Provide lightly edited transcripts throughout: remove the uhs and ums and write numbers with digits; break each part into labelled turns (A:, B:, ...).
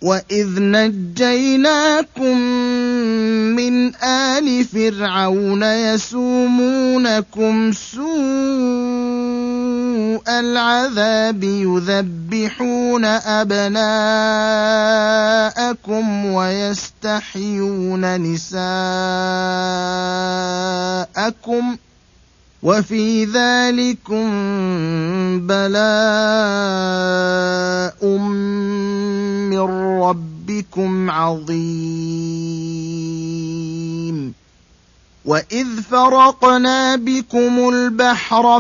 A: وإذ نجيناكم من آل فرعون يسومونكم سوء العذاب يذبحون أبناءكم ويستحيون نساءكم وفي ذلكم بلاء من ربكم عظيم وإذ فرقنا بكم البحر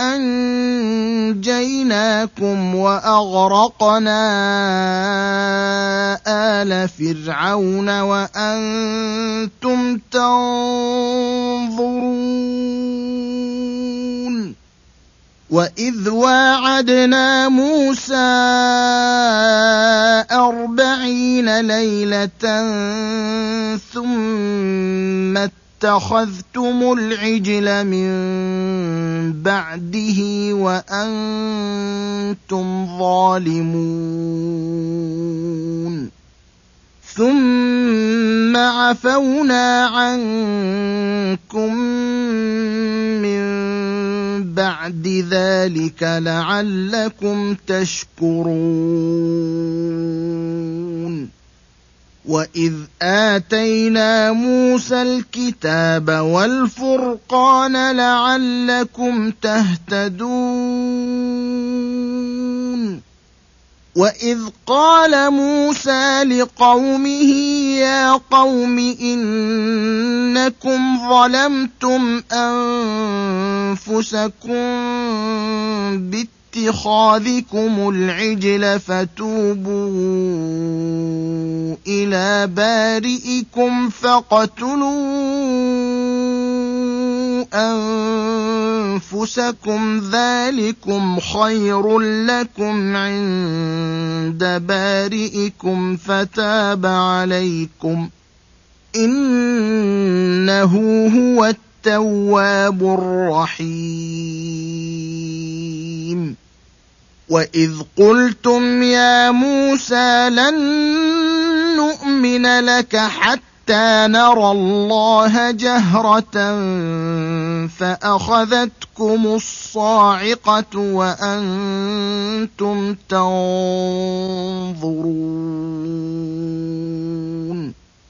A: فأنجيناكم وأغرقنا آل فرعون وأنتم تنظرون وإذ واعدنا موسى 40 ليلة ثم اتخذتم العجل من بعده وأنتم ظالمون ثم عفونا عنكم من بعد ذلك لعلكم تشكرون وإذ آتينا موسى الكتاب والفرقان لعلكم تهتدون وإذ قال موسى لقومه يا قوم إنكم ظلمتم أنفسكم باتخاذكم العجل فتوبوا إلى بارئكم فاقتلوا أنفسكم ذلكم خير لكم عند بارئكم فتاب عليكم إنه هو التواب الرحيم وإذ قلتم يا موسى لن نؤمن لك حتى نرى الله جهرة فأخذتكم الصاعقة وأنتم تنظرون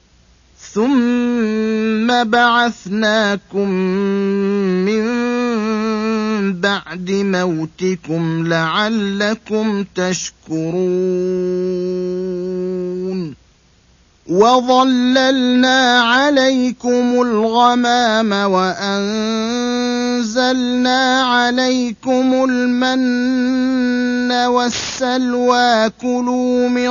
A: ثم بعثناكم من بعد موتكم لعلكم تشكرون وظللنا عليكم الغمام وأنزلنا عليكم المن والسلوى كلوا من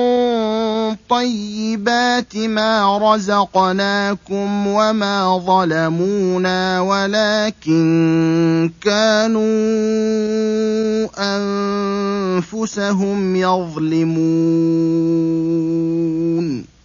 A: طيبات ما رزقناكم وما ظلمونا ولكن كانوا أنفسهم يظلمون